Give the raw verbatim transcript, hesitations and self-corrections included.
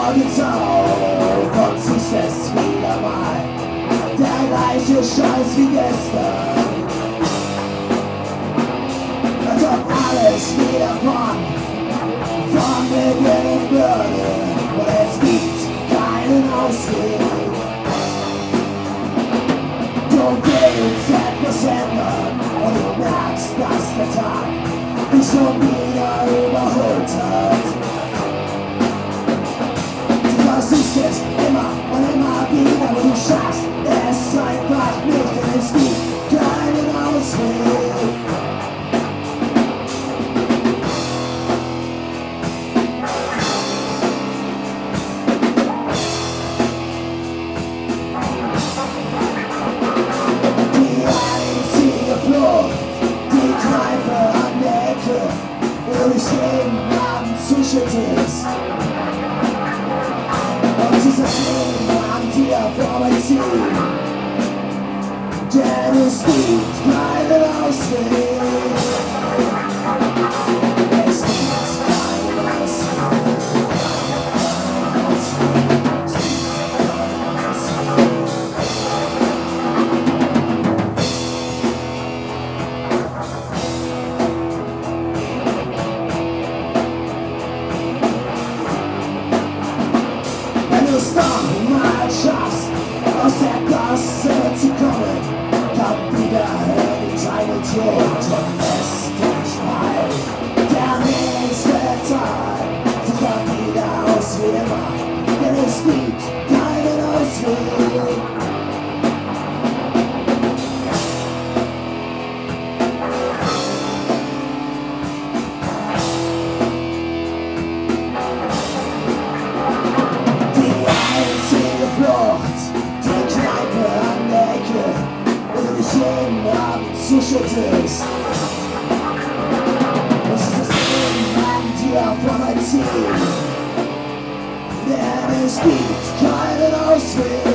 morgens auf und siehst es wieder mal. Der gleiche Scheiß wie gestern. Als ob alles wieder von, von Beginn würde. Und es gibt keinen Ausweg. Du willst etwas ändern und du merkst, dass der Tag dich schon wieder überholt hat. Du versuchst es immer und immer wieder, aber du schaffst es einfach nicht, denn es gibt keinen Ausweg. Die einzige Flucht, die Kneipe an der Ecke, wo du dich jeden Abend zuschüttest. Und dieses Leben an dir vorbeiziehen, denn es gibt keinen Ausweg. Es gibt keinen Ausweg. Wenn du es doch mal schaffst, aus der Gasse zu kommen, dann wieder in deine Tür und lässt dich frei. Der nächste Tag sieht dann wieder aus wie immer, denn es gibt keinen Ausweg. Die einzige Flucht, die Kneipe an der Ecke, wo du dich jeden Abend zuschüttest. Und das Leben an dir vorbeiziehen, denn es gibt keinen Ausweg.